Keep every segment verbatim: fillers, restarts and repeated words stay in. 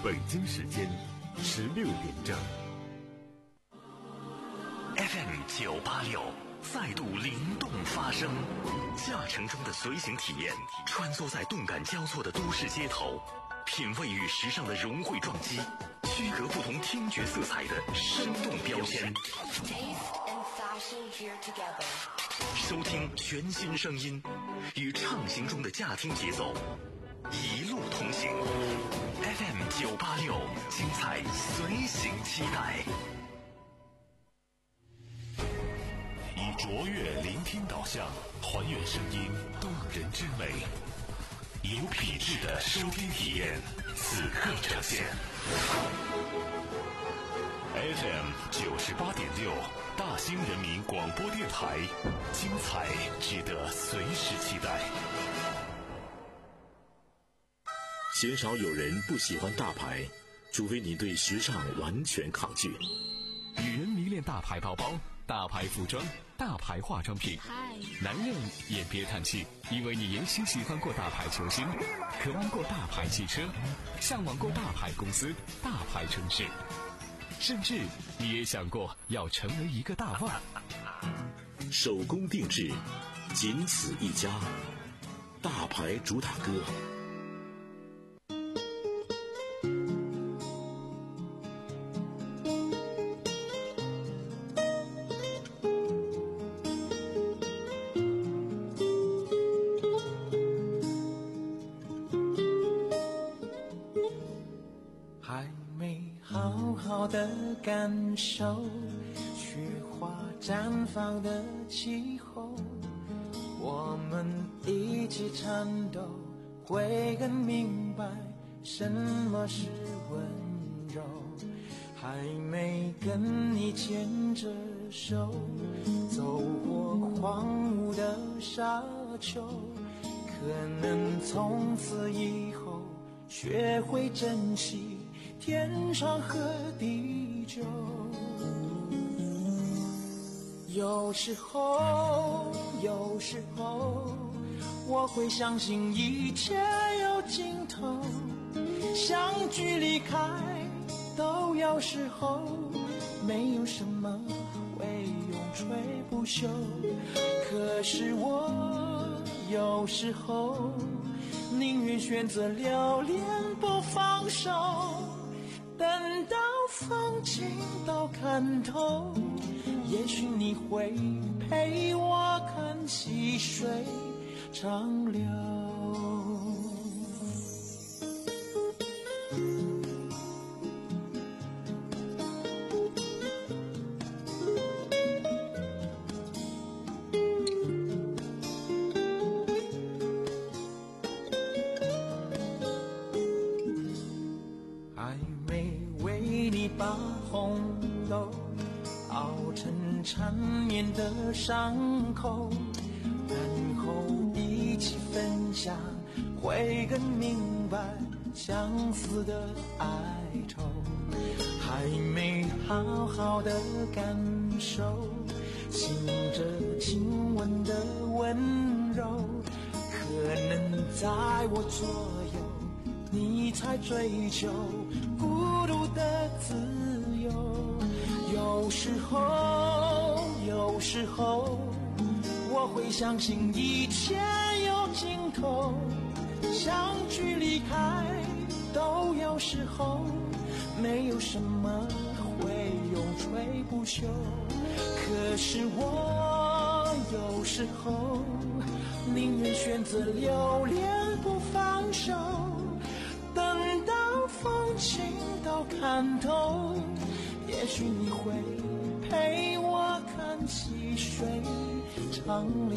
北京时间十六点整。 F M 九八六再度灵动发声，驾乘中的随行体验，穿梭在动感交错的都市街头，品味与时尚的融汇撞击，区隔不同听觉色彩的生动标签。收听全新声音，与畅行中的驾听节奏，一路同行。F M 九八六，精彩随行期待。以卓越聆听导向，还原声音动人之美，有品质的收听体验，此刻呈现。F M 九十八点六，大兴人民广播电台，精彩值得随时期待。 鲜少有人不喜欢大牌，除非你对时尚完全抗拒。 女人迷恋大牌包包、大牌服装、大牌化妆品，男人也别叹气，因为你也许喜欢过大牌球星，渴望过大牌汽车，向往过大牌公司、大牌城市，甚至你也想过要成为一个大腕。 手工定制，仅此一家，大牌主打歌。 感受雪花绽放的气候，我们一起颤抖，会更明白什么是温柔。还没跟你牵着手走过荒芜的沙丘，可能从此以后学会珍惜天长和地久。有时候有时候我会相信一切有尽头，相聚离开都有时候，没有什么会永垂不朽。可是我有时候宁愿选择留恋不放手，等到风景都看透，也许你会陪我看细水长流。还没为你把红豆熬成缠绵的伤口，然后一起分享，会更明白相思的哀愁。还没好好的感受醒着亲吻的温柔，可能在我左右你才追求孤独的自由。有时候有时候我会相信一切有尽头，相聚离开都有时候，没有什么会永垂不朽。可是我有时候宁愿选择留恋不放手，等到风景都看透，也许你会陪我看细水长流。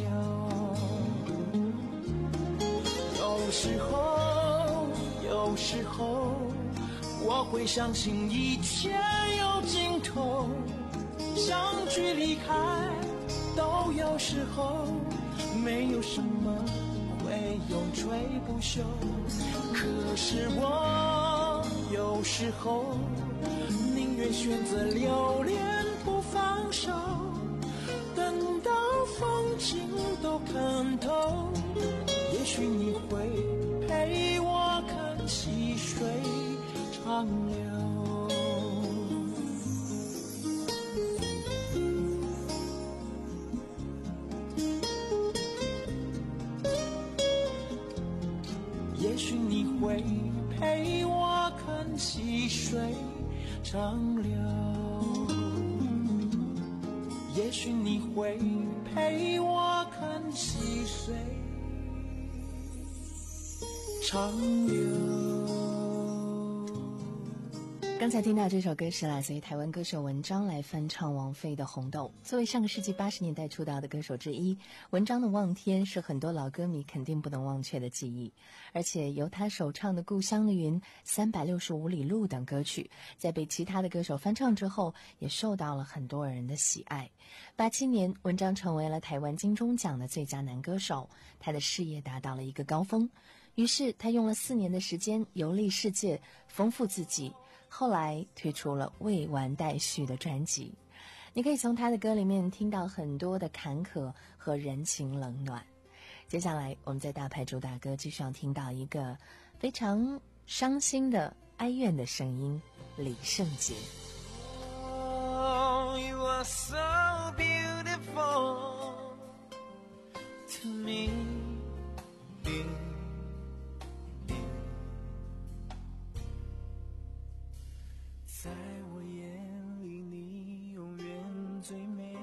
有时候有时候我会相信一切有尽头，相聚离开都有时候，没有什么会永垂不朽。可是我有时候宁愿选择留恋不放手，等到风景都看透，也许你会陪我看细水长流。也许你会陪我看细水长流，也许你会陪我看细水长流。 刚才听到这首歌是来自于台湾歌手文章来翻唱王菲的《红豆》。作为上个世纪八十年代出道的歌手之一，文章的《望天》是很多老歌迷肯定不能忘却的记忆。而且由他首唱的《故乡的云》、《三百六十五里路》等歌曲，在被其他的歌手翻唱之后，也受到了很多人的喜爱。八七年，文章成为了台湾金钟奖的最佳男歌手，他的事业达到了一个高峰。于是他用了四年的时间游历世界，丰富自己。后来推出了未完待续的专辑，你可以从他的歌里面听到很多的坎坷和人情冷暖。接下来我们在大牌主打歌继续要听到一个非常伤心的哀怨的声音，李圣杰。 Oh, you are so beautiful to me.在我眼里你永远最美，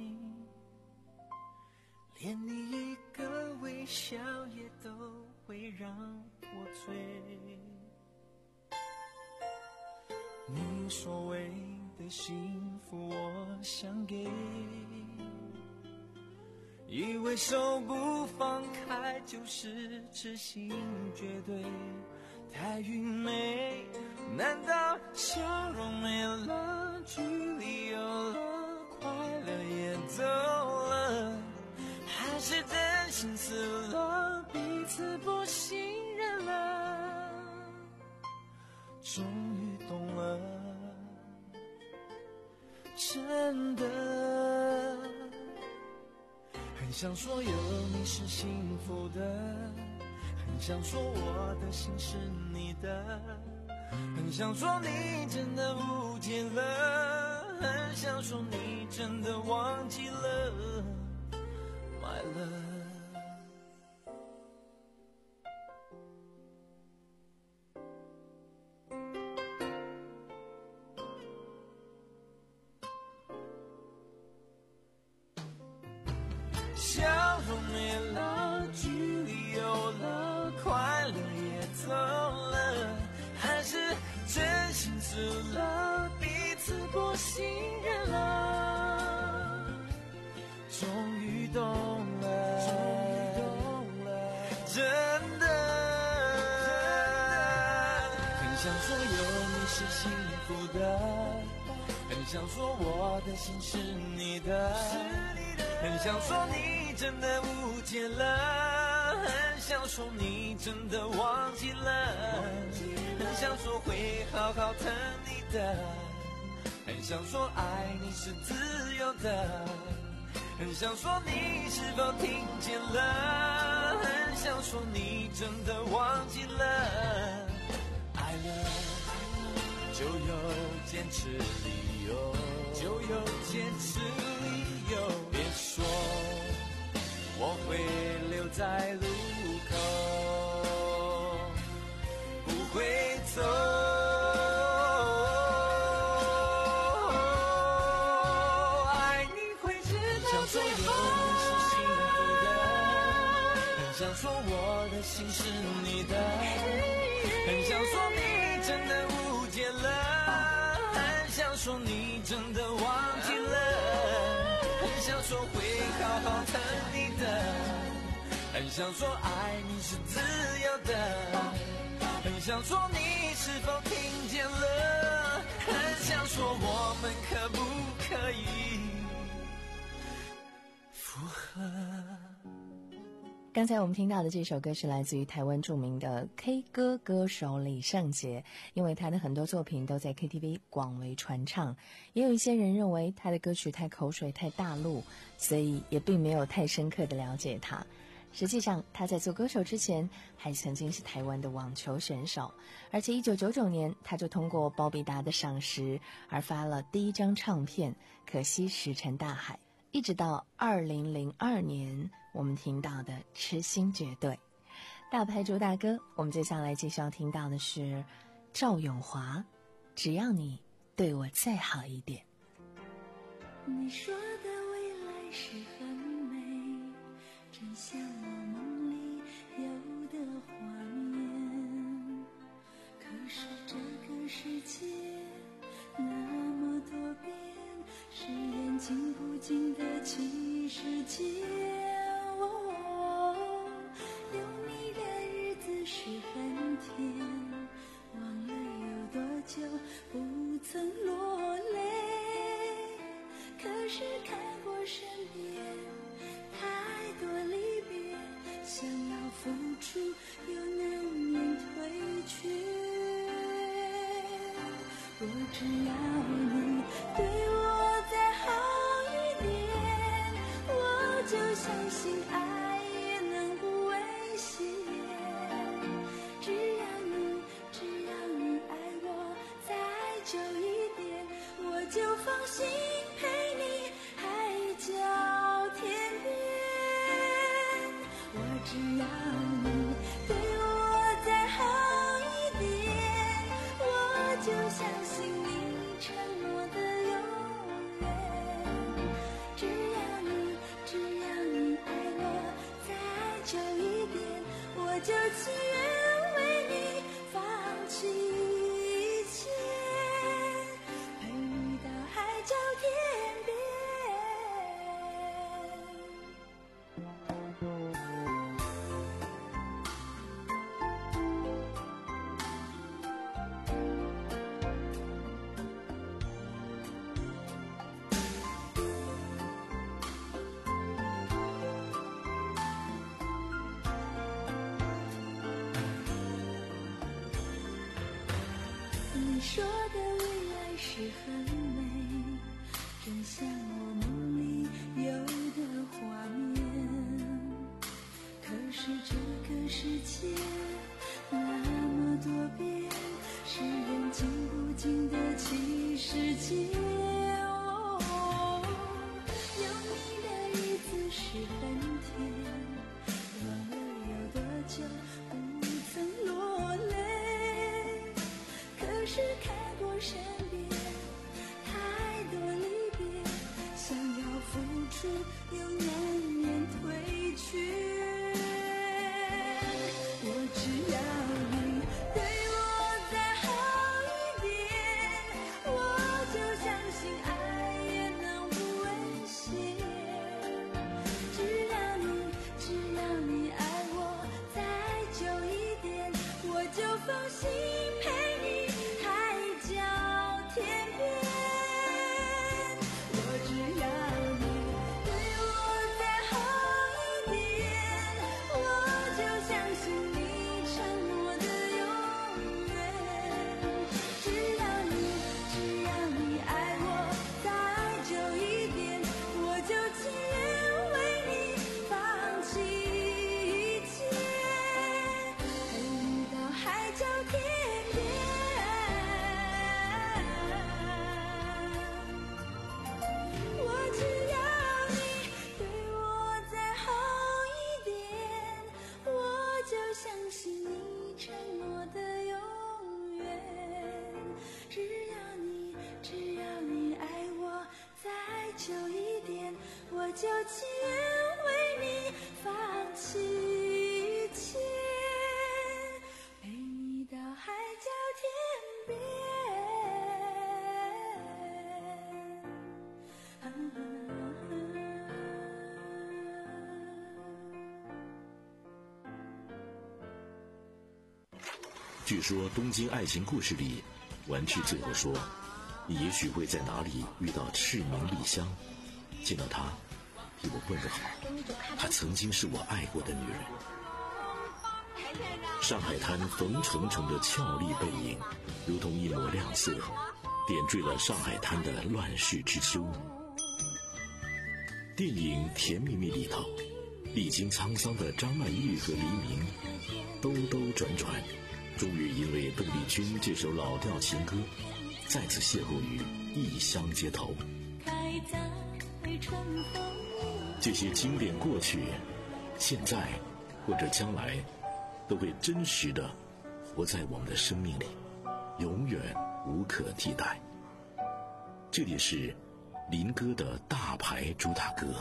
连你一个微笑也都会让我醉。你所谓的幸福我想给，以为手不放开就是痴心绝对，太愚昧。难道笑容没了，距离有了，快乐也走了，还是真心死了，彼此不信任了？终于懂了，真的很想说有你是幸福的，很想说我的心是你的，很想说你真的误解了，很想说你真的忘记了 My love。 笑容没了，距离有了，快乐也走了，还是真心死了，彼此不信任了。终于懂了，终于懂了，真的很想说有你是幸福的，很想说我的心是你的，很想说你真的误解了，很想说你真的忘记了，很想说会好好疼你的，很想说爱你是自由的，很想说你是否听见了，很想说你真的忘记了。爱了就有坚持理由，就有坚持理由，别说我会留在路口，不会走。爱你会直到最后。很想说我的心是你的，很想说你真的误解了，很想说你真的忘记了，很想说会好好疼你的，很想说爱你是自由的，很想说你是否听见了，很想说我们可不可以复合。 刚才我们听到的这首歌是来自于台湾著名的 K 歌歌手李圣杰，因为他的很多作品都在 K T V 广为传唱，也有一些人认为他的歌曲太口水太大陆，所以也并没有太深刻的了解他。 实际上，他在做歌手之前，还曾经是台湾的网球选手。而且一九九九年，他就通过包比达的赏识而发了第一张唱片《可惜石沉大海》，一直到二零零二年，我们听到的《痴心绝对》。大牌主打歌，我们接下来继续要听到的是赵咏华，只要你对我再好一点。 你说的未来是很美，真像我梦里有的画面，可是这个世界那么多变，是眼睛不经得起时间。哦，有你的日子是很甜，忘了有多久不曾落泪，可是看过身边太多离别，想要付出又难免退却。若只要你对我再好一点，我就相信爱也能不危险。只要你只要你爱我再久一点，我就放心陪你海角天边。我只要你对我再好一点，我就相信你承诺的永远。只要你只要你爱我再久一点，我就情愿为你放弃一切，陪你到海角天边。你说的未来是很美，真像我梦里有的画面，可是这个世界那么多变，是人经不经得起时间。哦，有你的日子是很甜，忘了有多久不曾落泪，可是看过身边太多离别，想要付出又难免退却。我只要你对我再好一点，我就相信爱也能不危险。只要你只要你爱我再久一点，我就放心陪你海角天边。我只要你对我再好一点，我就相信你承诺的永远。只要你只要你爱我再久一点，我就情愿为你放弃一切，陪你到海角天边。我只要你对我再好一点，我就相信你承诺的永远。只要你只要你爱我再久一点，我就情愿为你放弃一切，陪你到海角天边。 据说《东京爱情故事》里，丸曲最后说：“你也许会在哪里遇到赤名莉香，见到她，替我问个好。她曾经是我爱过的女人。”上海滩冯程程的俏丽背影，如同一抹亮色，点缀了上海滩的乱世之秋。电影《甜蜜蜜》里头， 历经沧桑的张曼玉和黎明兜兜转转，终于因为邓丽君这首老调情歌再次邂逅于异乡街头。这些经典过去，现在或者将来都会真实的活在我们的生命里，永远无可替代。这里是林哥的大牌主打歌。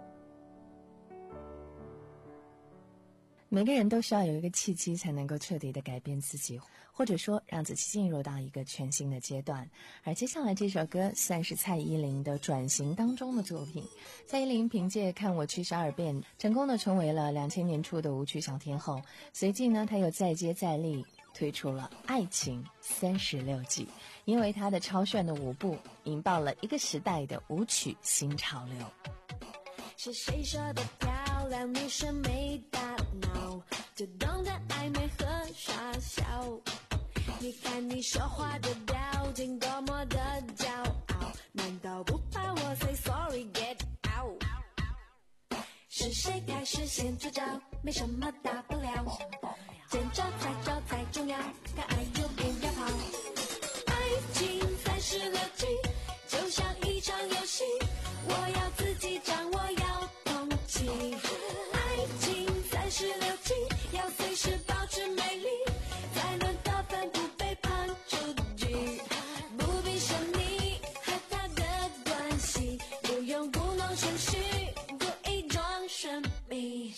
每个人都需要有一个契机才能够彻底的改变自己，或者说让自己进入到一个全新的阶段。而接下来这首歌算是蔡依林的转型当中的作品。蔡依林凭借《看我去十二遍》成功的成为了两千年初的舞曲小天后，随即呢她又再接再厉推出了《爱情三十六计》，因为她的超炫的舞步引爆了一个时代的舞曲新潮流。 是谁说的漂亮女生没大脑，就懂得暧昧和傻笑？你看你说话的表情多么的骄傲，难道不怕我 say sorry get out？ 是谁开始先出招？没什么大不了，见招拆招才重要，敢爱就不要跑。爱情三十六计，就像一场游戏，我要自己掌握，要统计。爱情三十六计，要随时保持美丽，才能得分不被判出局。不必神秘和他的关系，不用故弄玄虚，故意装神秘。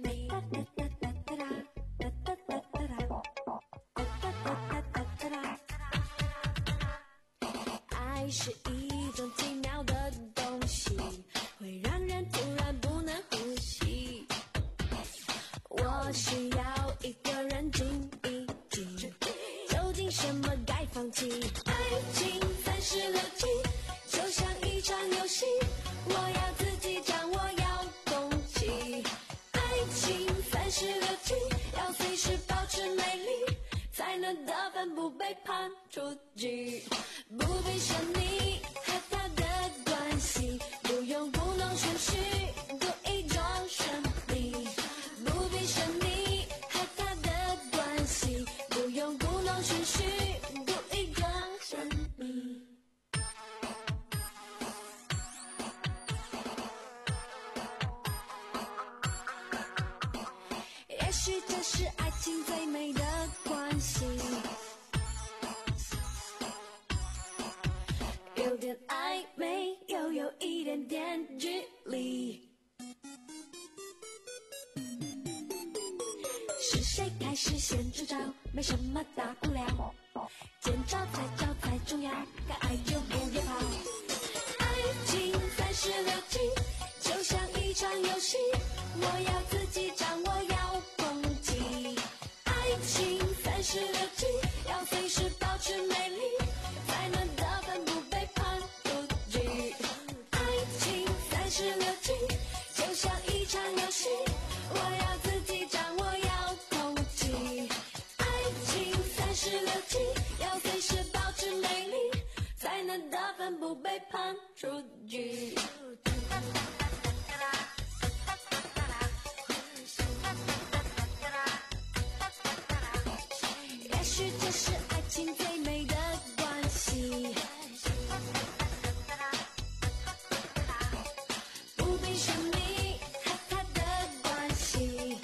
爱是一种奇妙的东西，会让人突然不能呼吸。我需要一个人静一静，究竟什么该放弃？爱情三十六计，就像一场游戏，我要自己掌握，要攻击。爱情三十六计，要随时保持美丽，才能得分不被判出局。不必神秘和他的关系，不用故弄玄虚，故意装神秘。不必神秘和他的关系，不用故弄玄虚，故意装神秘。也许这是爱情最美的关系，有点暧昧，又有一点点距离。是谁开始先出招？没什么大不了，见招拆招才重要，敢爱就不要跑。爱情三十六计，就像一场游戏，我要自己掌握，要攻击。爱情三十六计，要随时保持美丽，才能得分不被判出局。爱情三十六计，就像一场游戏，我要自己掌握，要攻击。爱情三十六计，要随时保持美丽，才能得分不被判出局。也许这是爱情最美的关系，不必神秘和他的关系，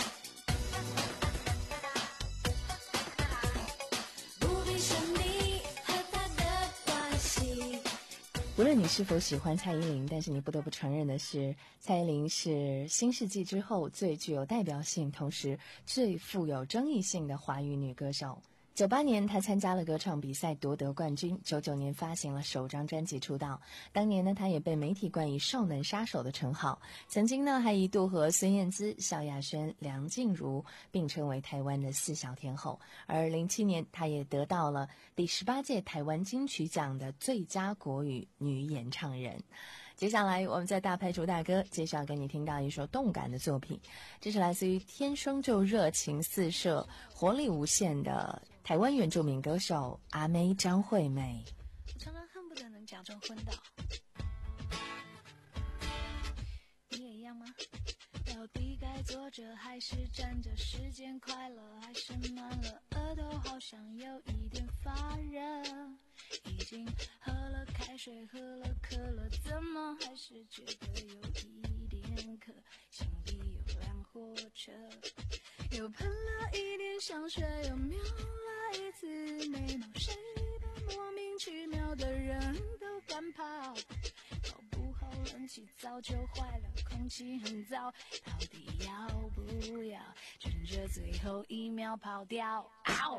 不必神秘和他的关系。 无论你是否喜欢蔡依林，但是你不得不承认的是，蔡依林是新世纪之后最具有代表性，同时最富有争议性的华语女歌手。九八年，她参加了歌唱比赛，夺得冠军。九九年发行了首张专辑出道。当年呢，她也被媒体冠以“少能杀手”的称号。曾经呢，还一度和孙燕姿、萧亚轩、梁静茹并称为台湾的四小天后。而零七年，她也得到了第十八届台湾金曲奖的最佳国语女演唱人。接下来我们在大牌主打歌介绍给你听到一首动感的作品，这是来自于天生就热情四射、活力无限的台湾原住民歌手阿妹张惠妹。 我常常恨不得能假装昏倒，你也一样吗？来到底该坐着还是站着？时间快了还是慢了？额头好像有一点发热。已经喝了开水，喝了可乐，怎么还是觉得有一点渴？心里有辆火车，又喷了一点香水，又瞄了一次眉毛，谁的莫名其妙的人都敢跑？搞不好冷气早就坏了，空气很糟，到底要不要趁着最后一秒跑掉？嗷！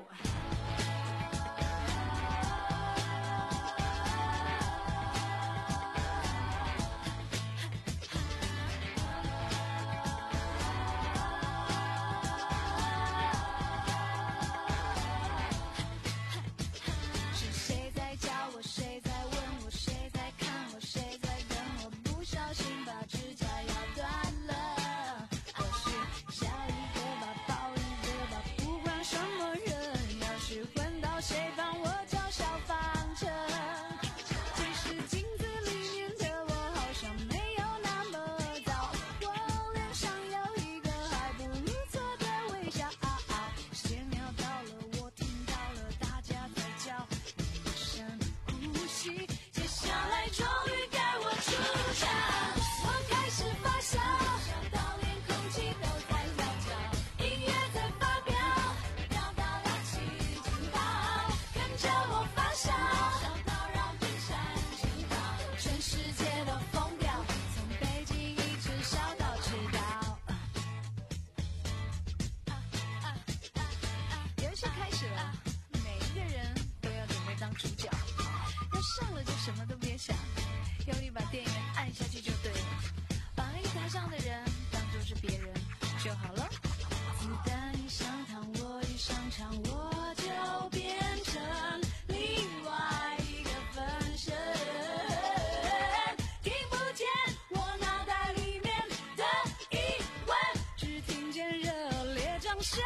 是谁在叫我？谁在问我？谁在看我？谁在等我？不小心把指甲咬断了。或许笑一个吧，抱一个吧，不管什么人，要是混到谁帮我叫消防车。其实镜子里面的我好像没有那么糟，我脸上有一个还不错的微笑。十秒到了，我听到了大家在叫，深呼吸，接下来终于该我出场。我开始发烧，烧到连空气都在跳脚，音乐在发飙，飙到了七情报，跟着我发烧，烧到让冰山倾倒，全世界都疯掉，从北京一直烧到赤道。游戏开始了，每一个人都要准备当主角，要上了就什么都别想，用力把电源按下去就对了，把那个台上的人当作是别人就好了。子弹一上膛，我一上场，我就变成另外一个分身，听不见我脑袋里面的疑问，只听见热烈掌声。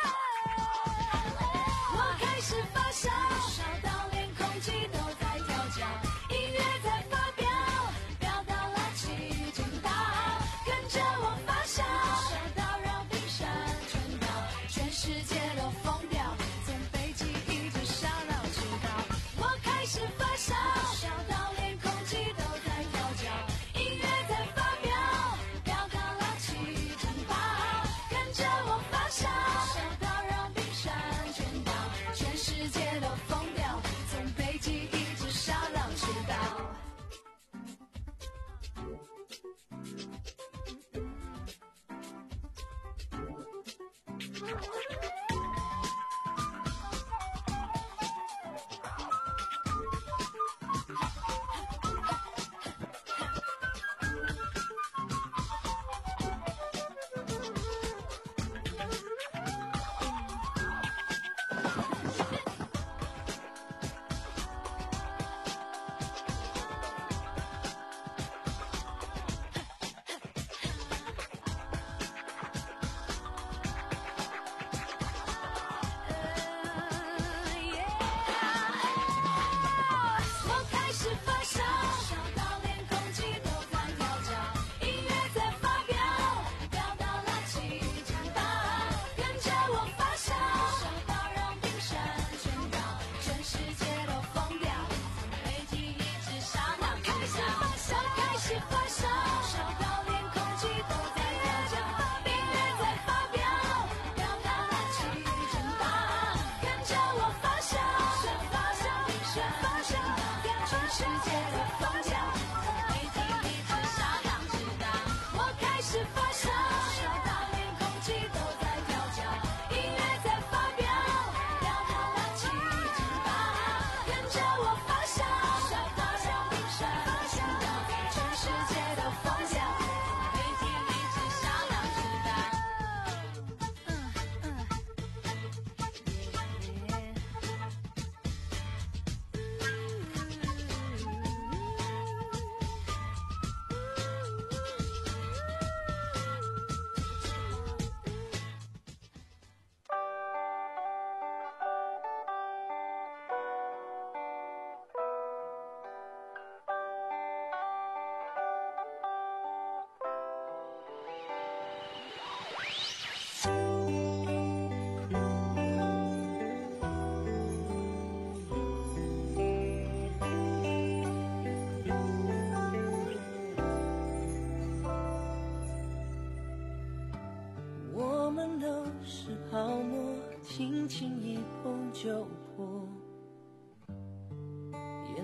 我开始发烧，烧到连空气都在跳脚，音乐在发飙，飙到了七情报，跟着我发烧，烧到让冰山全倒，全世界都疯掉，从北极一直烧到赤道。我开始发烧，烧到连空气都在跳脚，音乐在发飙，飙到了七情报，跟着我发烧，烧到让冰山全倒，全世界都疯掉，从北极一直烧到赤道。我开始发烧，烧到连空气都在跳脚，音乐在发飙，飙到了七情报，跟着我发烧，烧到让冰山全倒，全世界都疯掉，从北极一直烧到赤道。开始发烧，烧到连空气都在跳脚，音乐在发飙，飙到了七情报，跟着我发烧，烧到让冰山全倒，全世界都疯掉，从北极一直烧到赤道。我开始发烧，烧到连空气都在跳脚，音乐在发飙，飙到了七情报，跟着我发烧，烧到让冰山全倒，全世界都疯掉，从北极一直烧到赤道。嗯嗯，耶。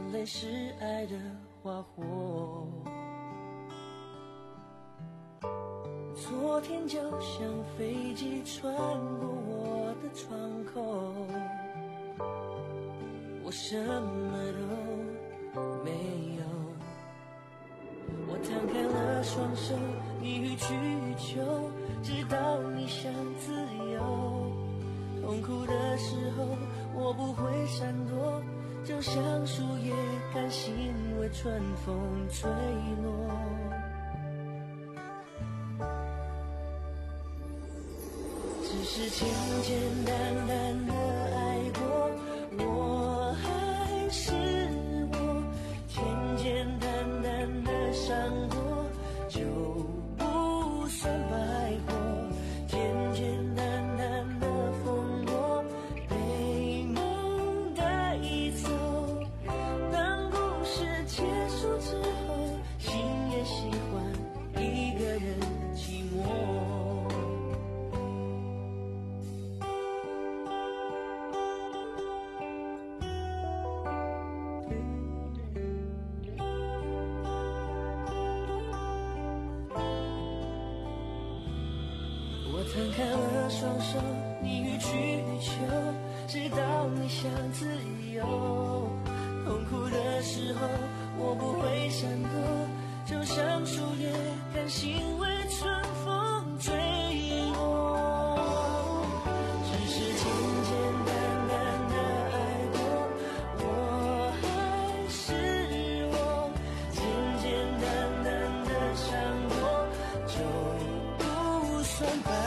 泪是爱的花火。昨天就像飞机穿过我的窗口，我什么都没有。我摊开了双手，你予取予求，直到你想自由。痛苦的时候，我不会闪躲，就像树叶甘心为春风吹落。只是简简单单的爱过，我还是我，简简单单的伤过，就不算白活。简简单单的风波，被梦带走。当故事结束之后，心也喜欢一个人寂寞。摊开了双手，你予取予求，直到你想自由。痛苦的时候，我不会闪躲，就像树叶甘心为春风吹落。只是简简单单的爱过，我还是我，简简单单的伤过，就不算白。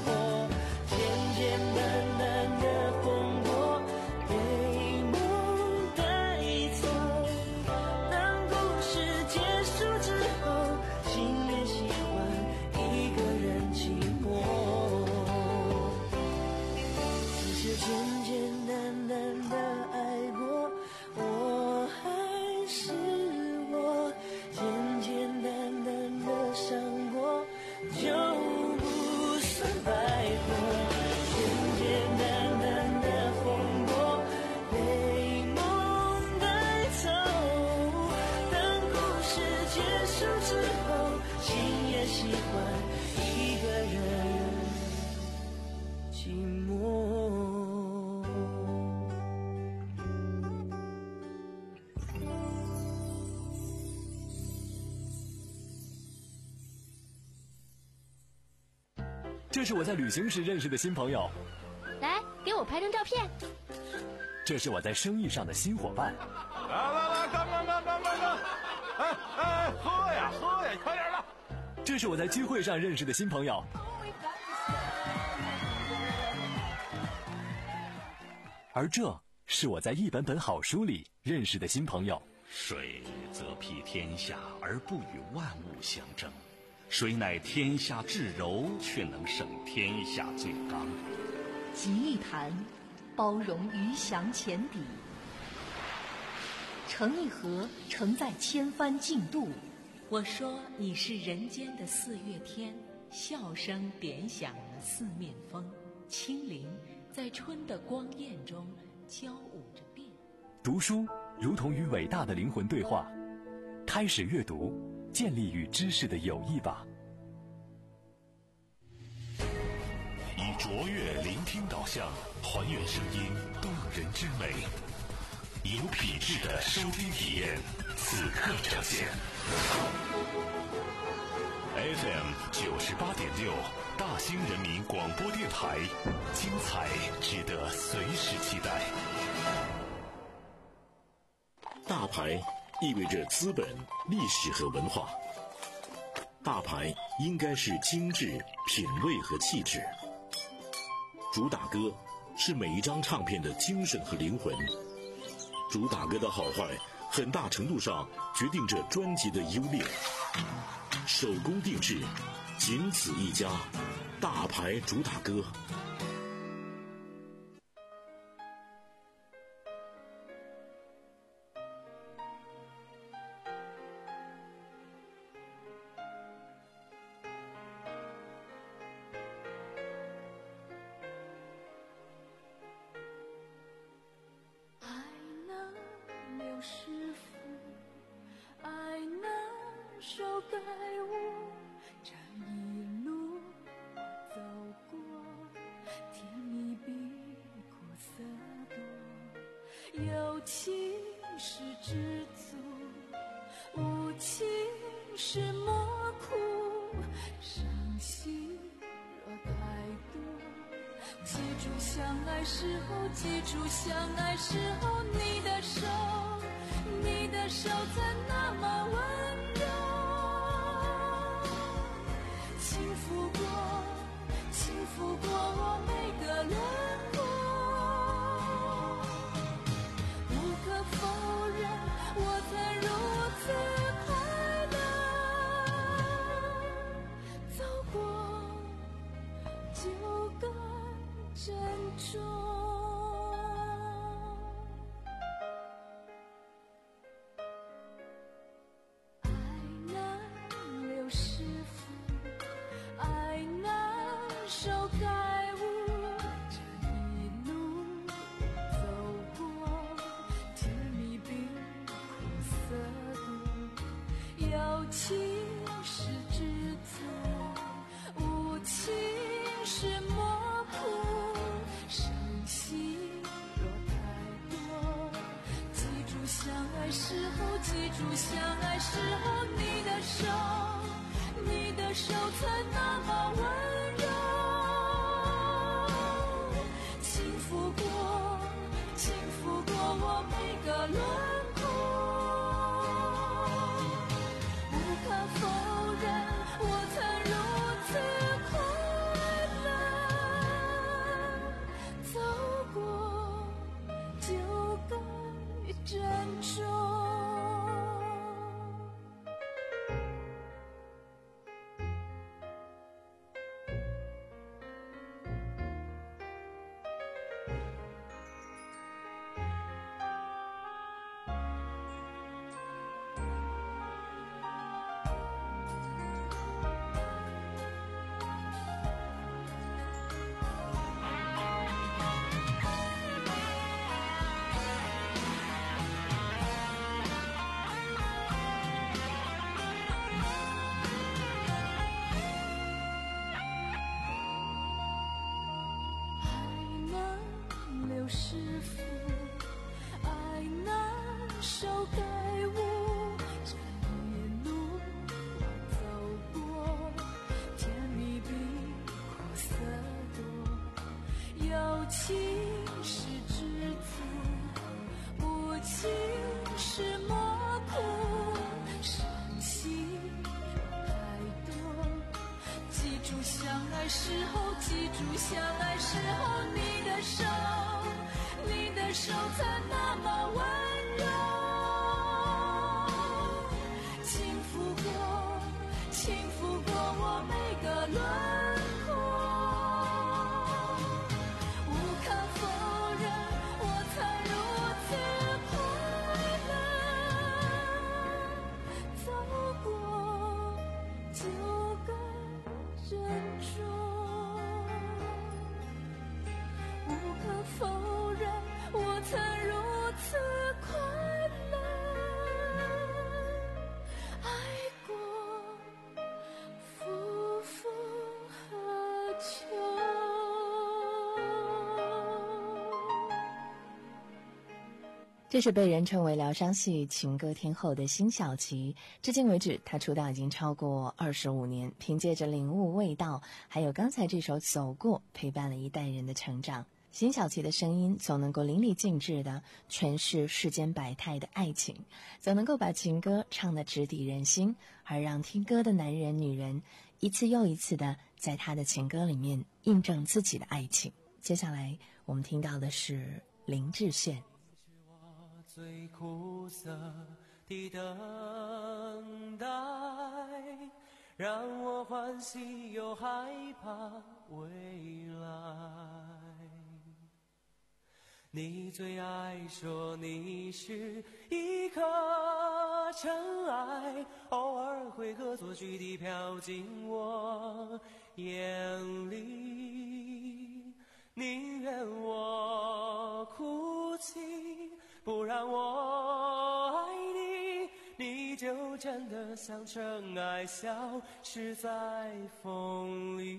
这是我在旅行时认识的新朋友， 来给我拍张照片。 这是我在生意上的新伙伴。 来来来，干干干干干干！哎哎，喝呀喝呀，快点的！ 这是我在聚会上认识的新朋友。而这是我在一本本好书里认识的新朋友。 水则披天下而不与万物相争，水乃天下至柔，却能胜天下最刚。 集一坛，包容鱼翔浅底；盛一盒，盛在千帆竞渡。我说你是人间的四月天，笑声点响了四面风，轻灵在春的光艳中交舞着变。 读书如同与伟大的灵魂对话，开始阅读，建立与知识的友谊吧。 以卓越聆听导向，还原声音动人之美，有品质的收听体验，此刻呈现。F M 九十八点六，大兴人民广播电台，精彩值得随时期待。 大牌意味着资本、历史和文化。大牌应该是精致、品味和气质。主打歌是每一张唱片的精神和灵魂。主打歌的好坏，很大程度上决定着专辑的优劣。手工定制，仅此一家，大牌主打歌。 爱能流失该我这一路走过，甜蜜比苦涩多，有情是知足，无情是莫苦，伤心若太多，记住相爱时候，记住相爱时候，你的手，你的手曾那么温柔，轻抚过，轻抚过我每个轮廓，无可否认，我曾如此快乐，走过就该珍重。时候，记住相爱时候，你的手，你的手曾那么温柔，轻抚过，轻抚过我每个轮廓，无可否认，我曾如此快乐，走过就该珍重。时候，记住相爱时候，你的手，你的手曾那么温柔，轻抚过，轻抚过我每个轮廓，无可否认，我曾如此快乐，走过就该珍重。否认，我曾如此快乐，爱过夫复何求。 这是被人称为疗伤系情歌天后的辛晓琪，至今为止她出道已经超过二十五年，凭借着领悟味道还有刚才这首走过，陪伴了一代人的成长。辛晓琪的声音总能够淋漓尽致地诠释世间百态的爱情，总能够把情歌唱得直抵人心，而让听歌的男人女人一次又一次地在他的情歌里面印证自己的爱情。接下来我们听到的是林志炫。 最苦涩的等待，让我欢喜又害怕未来。你最爱说你是一颗尘埃，偶尔会恶作剧地飘进我眼里，宁愿我哭泣，不让我爱你，你就不见得像尘埃消失在风里。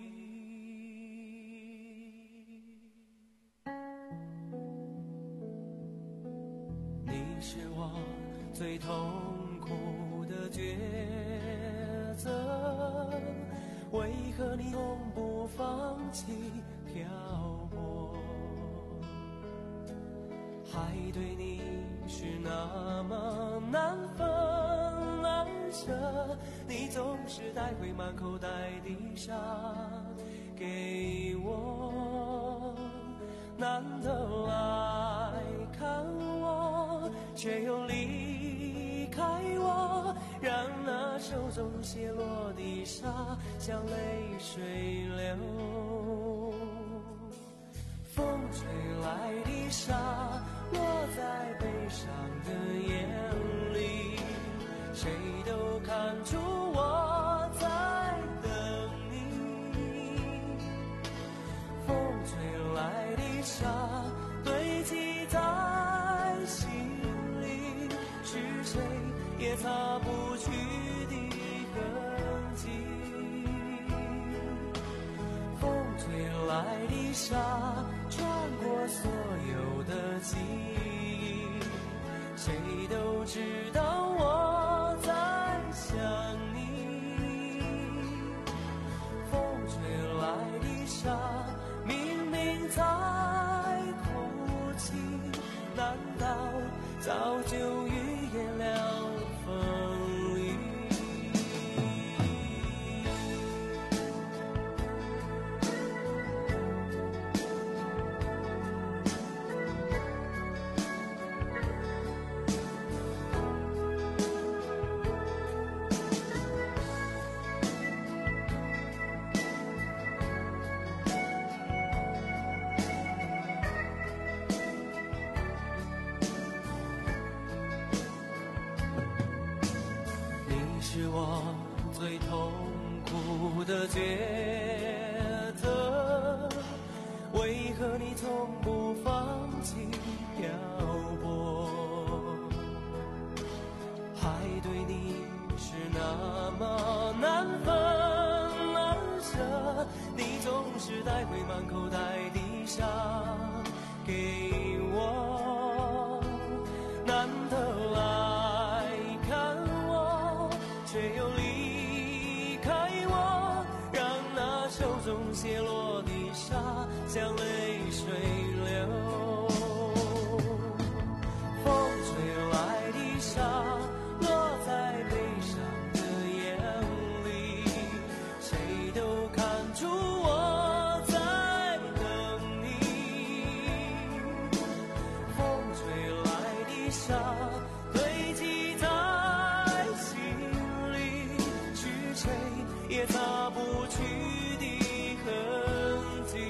你是我最痛苦的抉择，为何你从不放弃漂泊？海对你是那么难分难舍，你总是带回满口袋的沙给我，难得来看我，却又离开我，让那手中泻落的沙像泪水流。风吹来的沙落在悲伤的眼里，谁都看出我在等你。风吹来的沙堆积在心里，是谁也擦不去的痕迹。风吹来的沙穿过所有的记忆，谁都知道我在想你。风吹来的沙明明在哭泣，难道早就预言了分离？是我最痛苦的抉择，为何你从不放弃漂泊？海对你是那么难分难舍，你总是带回满口袋的沙给我，难得来看我，却又离开我，让那手中泻落的沙像泪水流。风吹来的沙落在悲伤的眼里，谁都看出我在等你。风吹来的沙堆积在心里，是谁也擦不去的痕迹。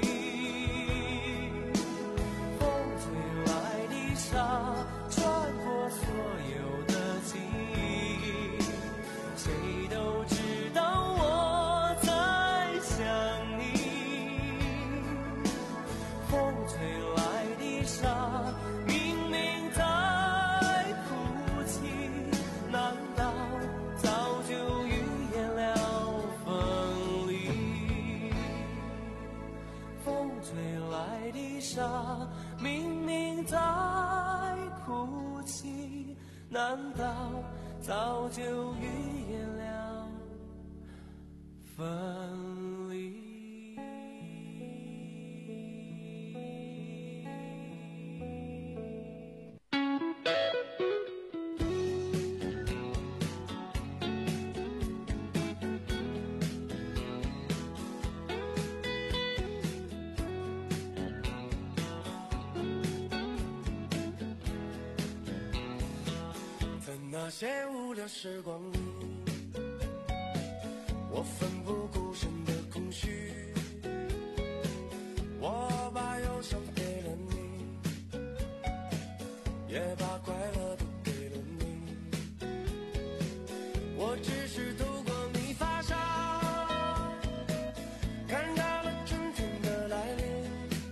风吹来的沙穿过所有的记忆，谁都知道我在想你。风吹来的沙明明在哭泣，难道早就预言了分离？风吹来的沙明明在哭泣，难道早就预言了分离？在那些无聊时光里，我奋不顾身的空虚，我把忧伤给了你，也把快乐都给了你。我只是度过你发梢，看到了春天的来临，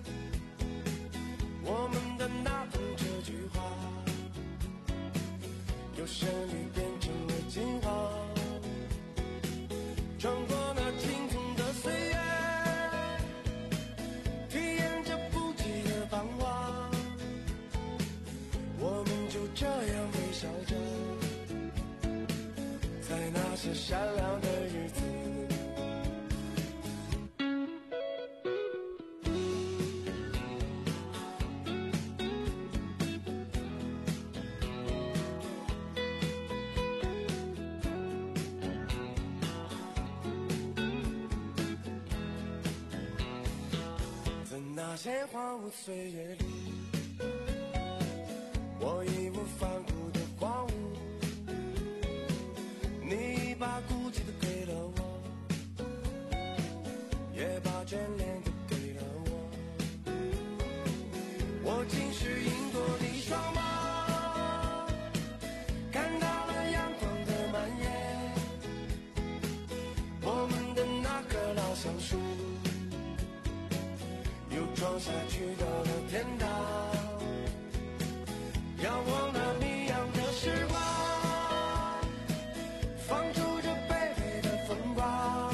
我们的那段这句话由旋律变成了情话。 笑着，在那些闪亮的日子。在那些荒芜岁月里，我义无反顾的荒芜，你把孤寂的给了我，也把眷恋的给了我。我竟是赢过你双眸，看到了阳光的蔓延，我们的那棵老橡树又撞下去到了天堂，让我那迷样的时光放逐着卑微的风光，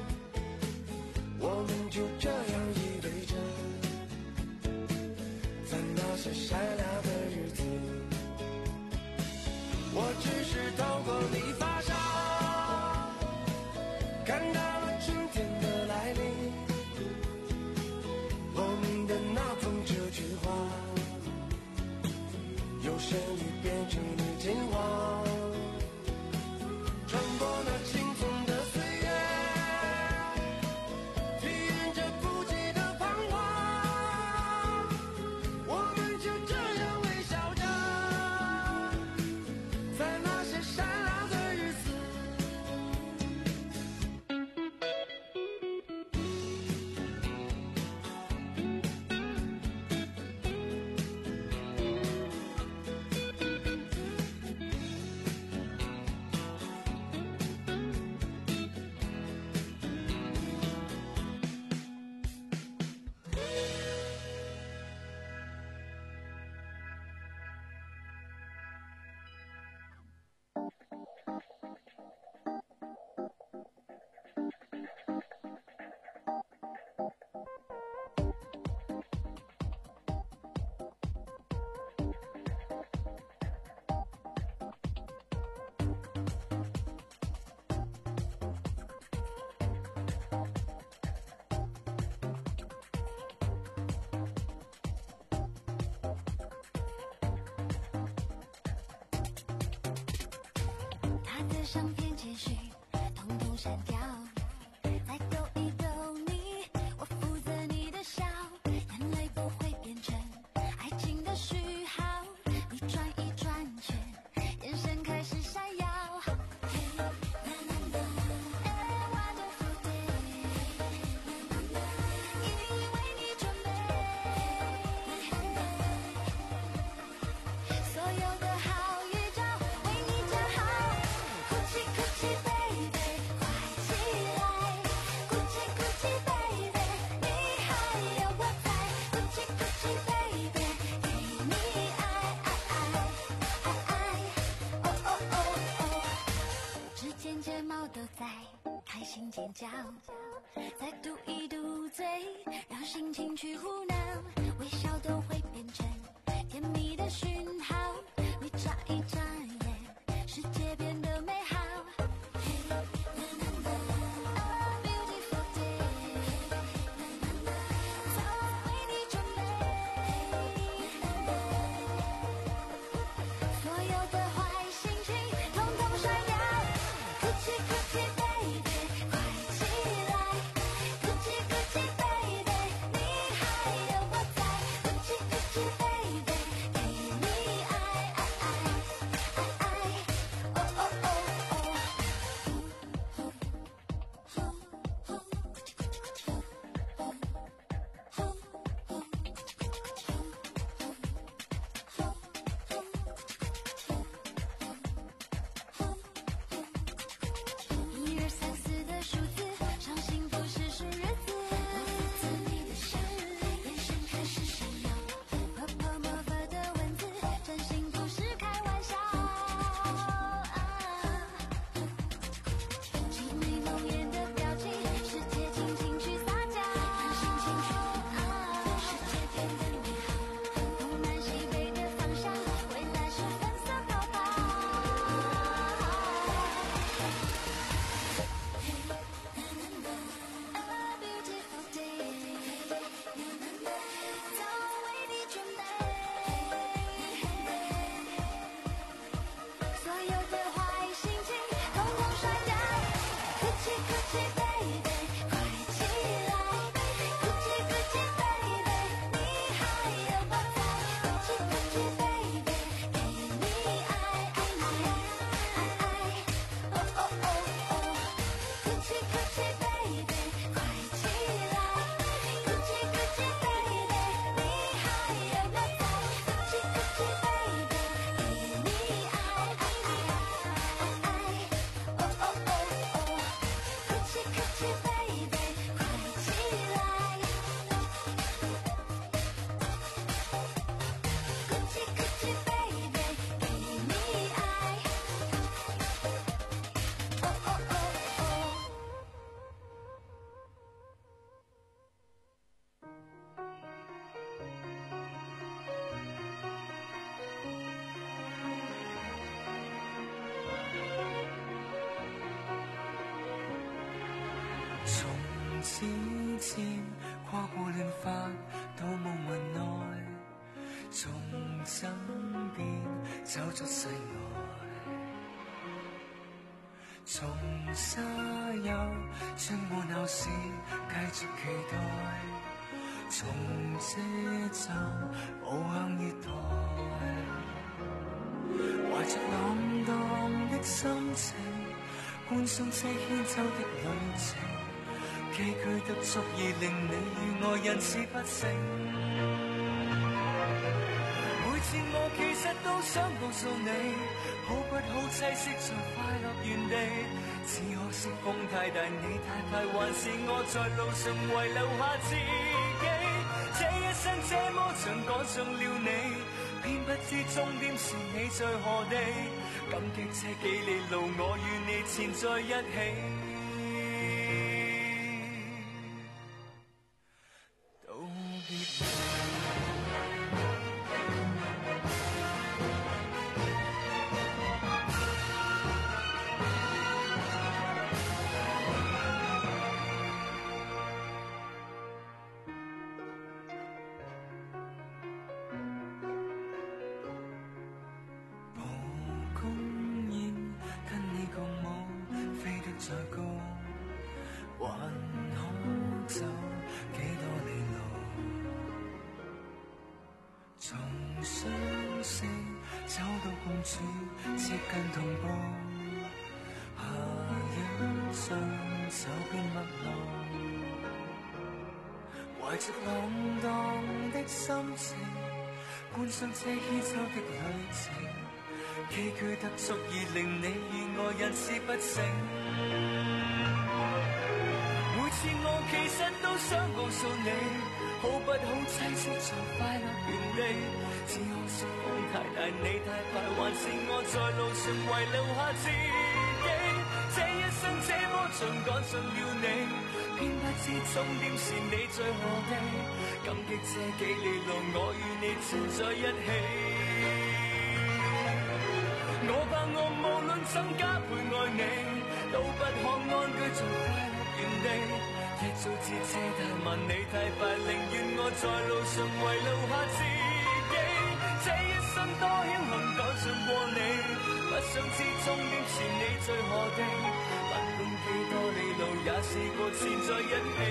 我们就这样依偎着，在那些闪亮的日子。我只是透过你发梢看到了春天的来临，我们的那封这句话由旋律变成了金黄，穿过那青葱的岁月，体验着孤寂的彷徨，我们就这样微笑着，在那些闪亮的日子。 他的相片简讯统统删掉，再抖一抖你，我负责你的笑，眼泪不会变成爱情的序号，你转一转圈，眼神开始闪耀。Hey, na na na, a wonderful day, na na na, 已为你准备，所有的好预兆为你站好。Gucci Gucci baby， 快起来 ！Gucci Gucci baby， 你还有我在。Gucci Gucci baby， 给你爱爱爱爱爱，哦哦哦哦！指尖睫毛都在开心尖叫，再嘟一嘟嘴，让心情去胡闹，微笑都会变成甜蜜的讯号。你眨一眨眼，世界变得美好。Hey, na na na, a beautiful day, na na na, 早为你准备。所有的坏心情统统甩掉。Gucci Gucci baby， 快起来 ！Gucci Gucci baby， 你还有我在。Gucci Gucci baby， 给你爱爱爱。 之前跨過亂髮到霧雲內，從身邊走出世外，從沙丘轉換後時繼續期待，從這站步向月台，懷着浪蕩的心情歡送這牽走的旅程，崎嶇得足以令你與我人事不成。每次我其實都想告訴你，好不好棲息在快樂原地，只可惜風太大，你太快，還是我在路上遺留下自己。這一生這麼長趕上了你，偏不知終點是你在何地，感激這幾里路我與你纏在一起。懷着浪蕩的心情觀賞這牽手的旅程，崎嶇得足以令你與我人事不成。每次我其實都想告訴你，好不好棲息在快樂原地，只可惜風太大，你太快，還是我在路上遺留下自己。這一生這麼長趕上了你，偏不知終點是你在何地，感激這幾里路我與你纏在一起。我怕我無論怎加倍愛你，都不可安居在快樂原地，一早知車太慢，你太快，寧願我在路上遺留下自己。這一生多僥倖趕上過你，不想知終點是你在何地，不管幾多里路也試過纏在一起。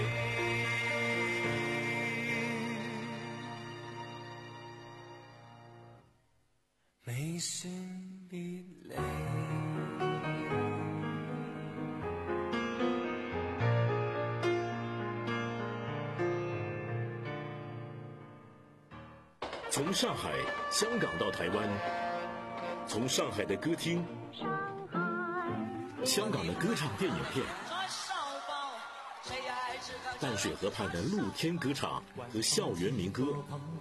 未算別離， 從上海、香港到台灣，從上海的歌廳、香港的歌唱電影片，淡水河畔的露天歌場和校園民歌，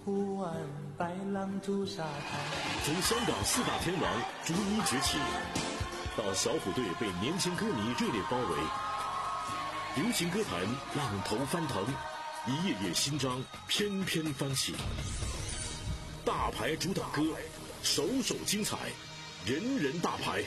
從香港四大天王逐一崛起，到小虎隊被年輕歌迷熱烈包圍，流行歌壇浪頭翻騰，一頁頁新章翩翩翻起。大牌主打歌，首首精彩，人人大牌。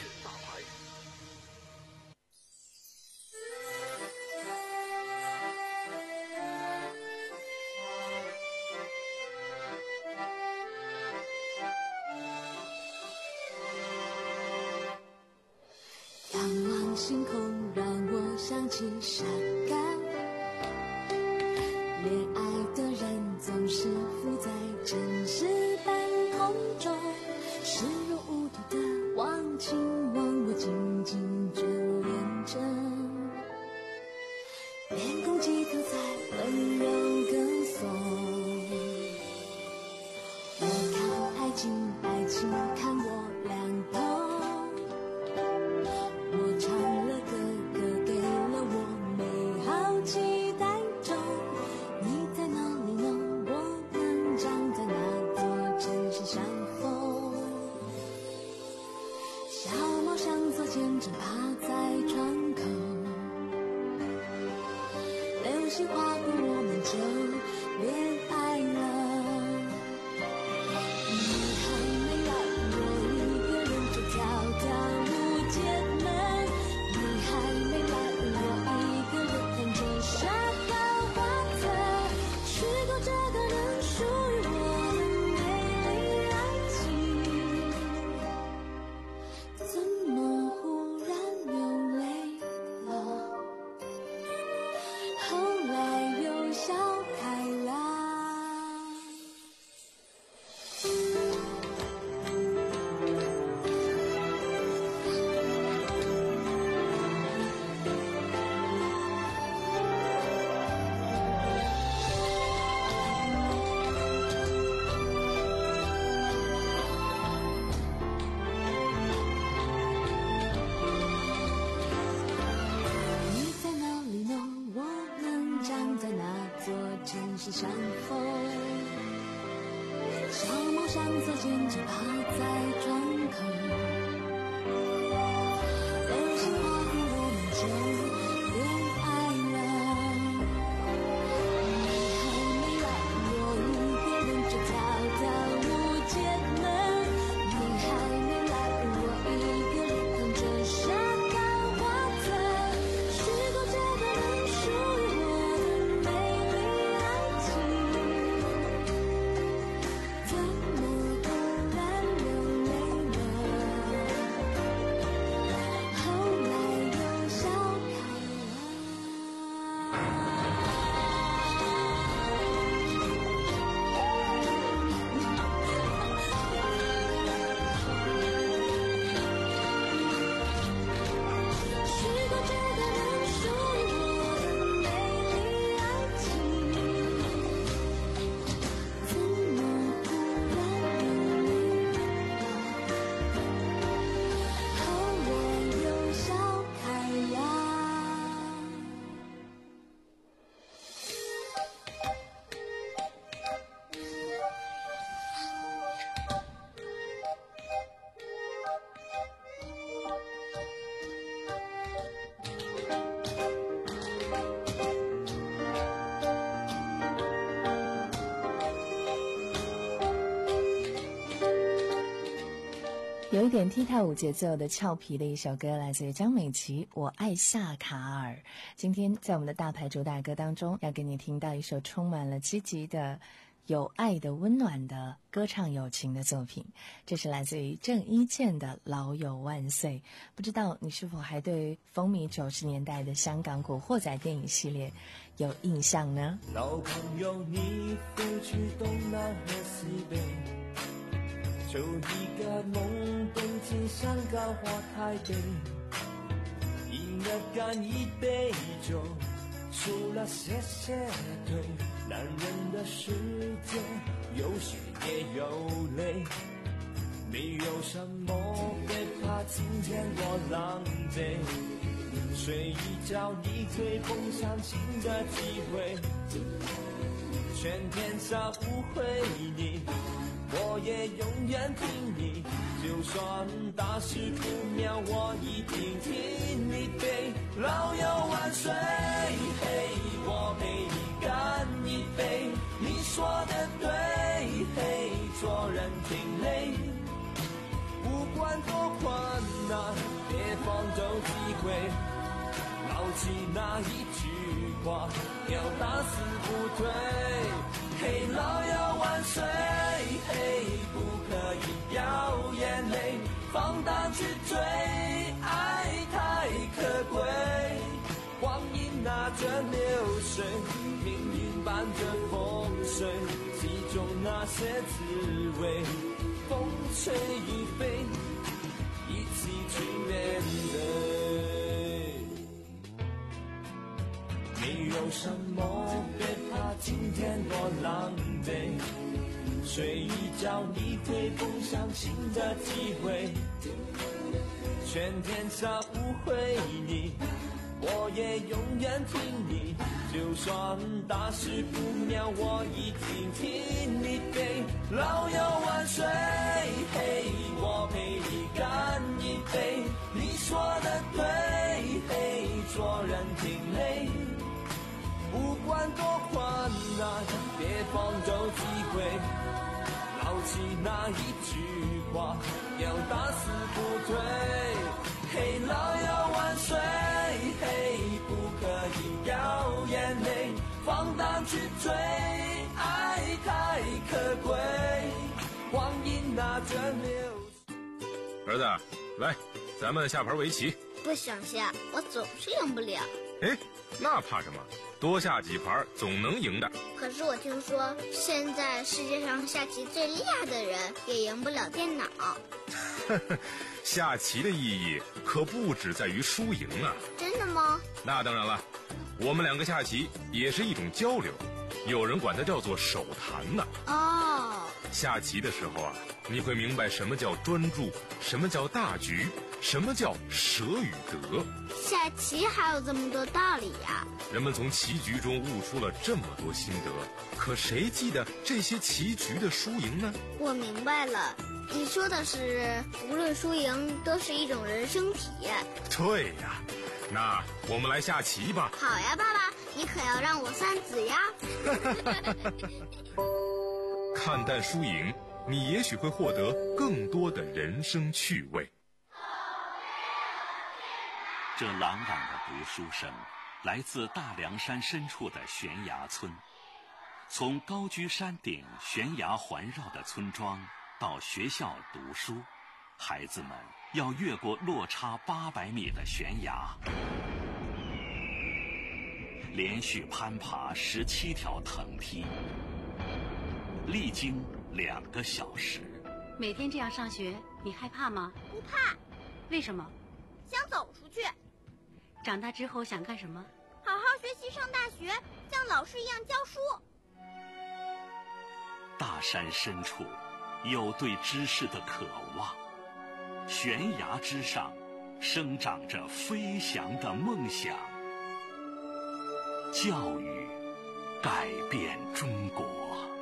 仰望星空，讓我想起山崗，戀愛的人總是浮在真實半空中，視若無睹的忘情忘我，緊緊眷戀着，臉孔寄託在溫柔歌頌。我看愛情，愛情看我兩頭，我唱了歌，歌給了我美好期待中。你在哪裡呢？我們站在那座城市山峰，小貓向左前正趴在窗口，流星劃過我們就戀愛了。你還沒來，我一個人就跳跳舞姐妹，你還沒來，我一個人看着沙灘。 上走进就趴在窗口，流星划过我们就恋爱了。你还没来，我一个人就跳到无间门。你还没来，我一个人捧着沙高花灯。许过这个人属于我的美丽爱情，怎么突然流泪了？后来又笑开了。许过这个人属于我的美丽爱情，怎么突然流泪了？后来又笑开了。 有一点踢踏舞节奏的俏皮的一首歌，来自于张美琪，我爱夏卡尔。今天在我们的大牌主打歌当中，要给你听到一首充满了积极的有爱的温暖的歌唱友情的作品，这是来自于郑伊健的《老友万岁》。不知道你是否还对风靡九十年代的香港古惑仔电影系列有印象呢？ 老朋友，你飞去东南和西北，就一个懵懂进香港或台北，音乐干一杯酒，除了谢谢对，男人的世界有血也有泪，没有什么别怕今天我狼狈，睡一觉你会碰上新的机会，全天下误会你，我也永远听你，就算大事不妙我一定听你背。老友万岁，嘿，我陪你干一杯，你说的对，嘿，做人挺累，不管多困难别放走机会，牢记那一句话，要打死不退。嘿，老友万岁，嘿，不可以掉眼泪，放胆去追，爱太可贵，光阴拿着流水，命运伴着风水，其中那些滋味，风吹雨飞，一起去面对。没有什么别怕今天多狼狈，睡一觉你会碰上新的机会，全天下误会你，我也永远听你，就算大事不妙我一定听你背。老友万岁，嘿，我陪你干一杯，你说的对，嘿，做人挺累，不管多困难别放走机会，牢记那一句话，要打死不退。嘿，老友万岁，嘿，不可以掉眼泪，放胆去追，爱太可贵，光阴拿着流。 儿子，来，咱们下盘围棋。 不想下，我总是赢不了。 哎，那怕什么？多下几盘总能赢的。 可是我听说现在世界上下棋最厉害的人也赢不了电脑。 下棋的意义可不只在于输赢啊。 真的吗？ 那当然了，我们两个下棋也是一种交流，有人管它叫做手谈呢。 哦， 下棋的时候啊，你会明白什么叫专注，什么叫大局， 什么叫舍与得？ 下棋还有这么多道理呀！ 人们从棋局中悟出了这么多心得，可谁记得这些棋局的输赢呢？ 我明白了，你说的是无论输赢都是一种人生体验。 对呀，那我们来下棋吧。 好呀，爸爸，你可要让我三子呀。 看淡输赢，你也许会获得更多的人生趣味。 这朗朗的读书声来自大凉山深处的悬崖村。从高居山顶悬崖环绕的村庄到学校读书，孩子们要越过落差八百米的悬崖，连续攀爬十七条藤梯，历经两个小时。 每天这样上学，你害怕吗？ 不怕。 为什么？ 想走出去。 长大之后想干什么？ 好好学习，上大学，像老师一样教书。 大山深处有对知识的渴望，悬崖之上生长着飞翔的梦想。教育改变中国。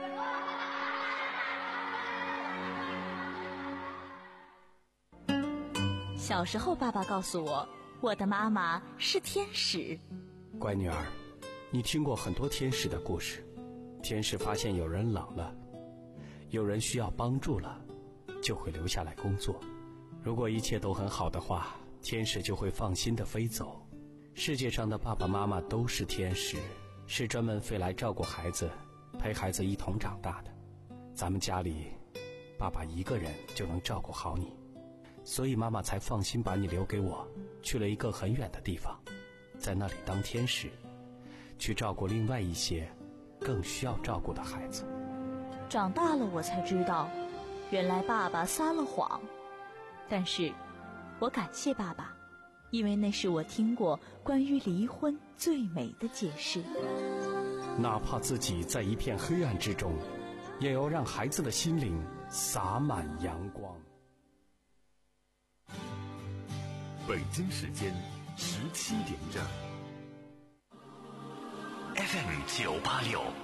小时候爸爸告诉我，我的妈妈是天使。 乖女儿，你听过很多天使的故事。天使发现有人冷了，有人需要帮助了，就会留下来工作。如果一切都很好的话，天使就会放心地飞走。世界上的爸爸妈妈都是天使，是专门飞来照顾孩子，陪孩子一同长大的。咱们家里，爸爸一个人就能照顾好你，所以妈妈才放心把你留给我，去了一个很远的地方，在那里当天使，去照顾另外一些更需要照顾的孩子。 长大了我才知道，原来爸爸撒了谎。但是我感谢爸爸，因为那是我听过关于离婚最美的解释。 哪怕自己在一片黑暗之中，也要让孩子的心灵洒满阳光。 北京时间十七点整。 F M 九八六